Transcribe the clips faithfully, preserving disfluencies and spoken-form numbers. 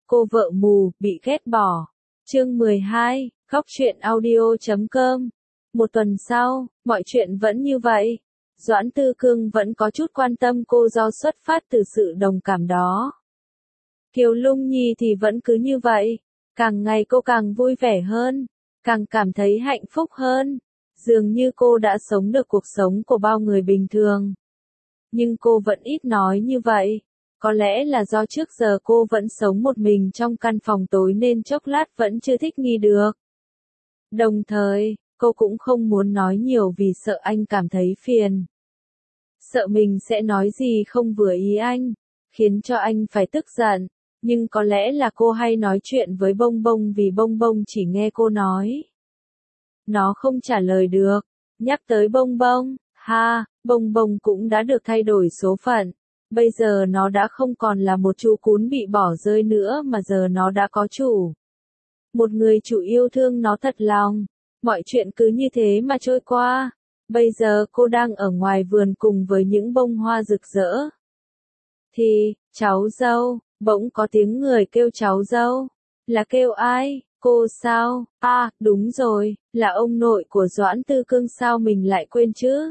Cô vợ mù, bị ghét bỏ. Chương mười hai, Góc truyện audio chấm com. Một tuần sau, mọi chuyện vẫn như vậy. Doãn Tư Cương vẫn có chút quan tâm cô do xuất phát từ sự đồng cảm đó. Kiều Lung Nhi thì vẫn cứ như vậy. Càng ngày cô càng vui vẻ hơn, càng cảm thấy hạnh phúc hơn. Dường như cô đã sống được cuộc sống của bao người bình thường. Nhưng cô vẫn ít nói như vậy. Có lẽ là do trước giờ cô vẫn sống một mình trong căn phòng tối nên chốc lát vẫn chưa thích nghi được. Đồng thời, cô cũng không muốn nói nhiều vì sợ anh cảm thấy phiền. Sợ mình sẽ nói gì không vừa ý anh, khiến cho anh phải tức giận. Nhưng có lẽ là cô hay nói chuyện với Bông Bông vì Bông Bông chỉ nghe cô nói. Nó không trả lời được. Nhắc tới Bông Bông, ha, Bông Bông cũng đã được thay đổi số phận. Bây giờ nó đã không còn là một chú cún bị bỏ rơi nữa mà giờ nó đã có chủ. Một người chủ yêu thương nó thật lòng. Mọi chuyện cứ như thế mà trôi qua. Bây giờ cô đang ở ngoài vườn cùng với những bông hoa rực rỡ. Thì, cháu dâu, bỗng có tiếng người kêu cháu dâu. Là kêu ai? Cô sao? À, đúng rồi, là ông nội của Doãn Tư Cương, sao mình lại quên chứ?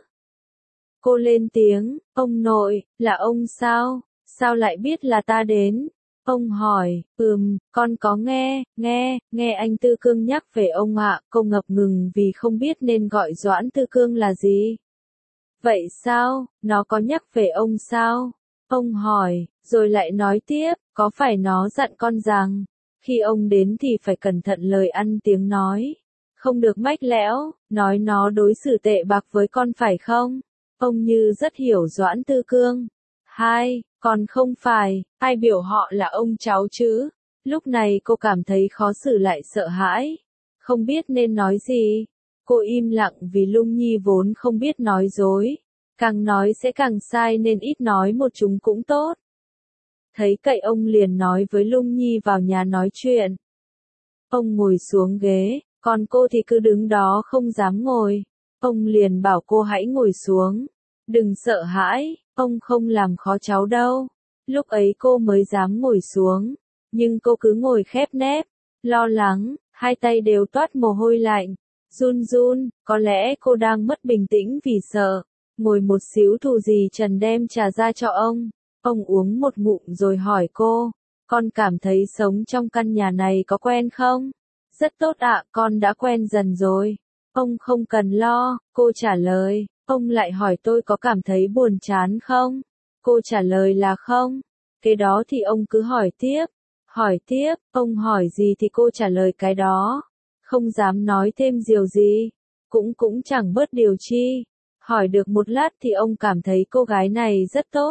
Cô lên tiếng, ông nội, là ông sao? Sao lại biết là ta đến? Ông hỏi, ừm, con có nghe, nghe, nghe anh Tư Cương nhắc về ông ạ. Cô ngập ngừng vì không biết nên gọi Doãn Tư Cương là gì. Vậy sao, nó có nhắc về ông sao? Ông hỏi, rồi lại nói tiếp, có phải nó dặn con rằng, khi ông đến thì phải cẩn thận lời ăn tiếng nói, không được mách lẽo, nói nó đối xử tệ bạc với con phải không? Ông như rất hiểu Doãn Tư Cương. Hai, còn không phải, ai biểu họ là ông cháu chứ? Lúc này cô cảm thấy khó xử lại sợ hãi, không biết nên nói gì. Cô im lặng vì Lung Nhi vốn không biết nói dối. Càng nói sẽ càng sai nên ít nói một chúng cũng tốt. Thấy cậy ông liền nói với Lung Nhi vào nhà nói chuyện. Ông ngồi xuống ghế, còn cô thì cứ đứng đó không dám ngồi. Ông liền bảo cô hãy ngồi xuống. Đừng sợ hãi, ông không làm khó cháu đâu. Lúc ấy cô mới dám ngồi xuống. Nhưng cô cứ ngồi khép nép, lo lắng, hai tay đều toát mồ hôi lạnh. Run run, có lẽ cô đang mất bình tĩnh vì sợ. Ngồi một xíu thù gì Trần đem trà ra cho ông. Ông uống một ngụm rồi hỏi cô, con cảm thấy sống trong căn nhà này có quen không? Rất tốt ạ, con đã quen dần rồi. Ông không cần lo, cô trả lời. Ông lại hỏi tôi có cảm thấy buồn chán không? Cô trả lời là không. Cái đó thì ông cứ hỏi tiếp. Hỏi tiếp, ông hỏi gì thì cô trả lời cái đó. Không dám nói thêm điều gì. Cũng cũng chẳng bớt điều chi. Hỏi được một lát thì ông cảm thấy cô gái này rất tốt.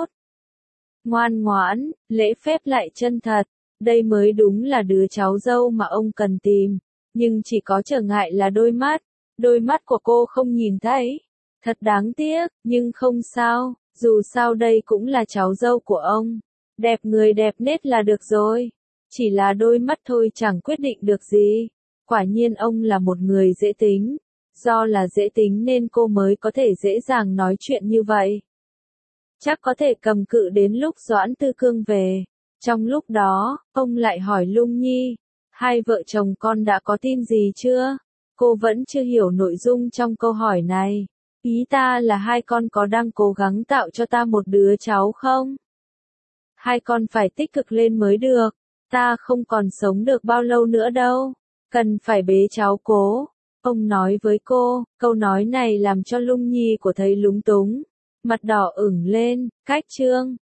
Ngoan ngoãn, lễ phép lại chân thật. Đây mới đúng là đứa cháu dâu mà ông cần tìm. Nhưng chỉ có trở ngại là đôi mắt. Đôi mắt của cô không nhìn thấy. Thật đáng tiếc, nhưng không sao. Dù sao đây cũng là cháu dâu của ông. Đẹp người đẹp nết là được rồi. Chỉ là đôi mắt thôi chẳng quyết định được gì. Quả nhiên ông là một người dễ tính. Do là dễ tính nên cô mới có thể dễ dàng nói chuyện như vậy. Chắc có thể cầm cự đến lúc Doãn Tư Cương về. Trong lúc đó, ông lại hỏi Lung Nhi, hai vợ chồng con đã có tin gì chưa? Cô vẫn chưa hiểu nội dung trong câu hỏi này. Ý ta là hai con có đang cố gắng tạo cho ta một đứa cháu không? Hai con phải tích cực lên mới được. Ta không còn sống được bao lâu nữa đâu. Cần phải bế cháu cố. Ông nói với cô, câu nói này làm cho Lung Nhi của thấy lúng túng. Mặt đỏ ửng lên, cách chương.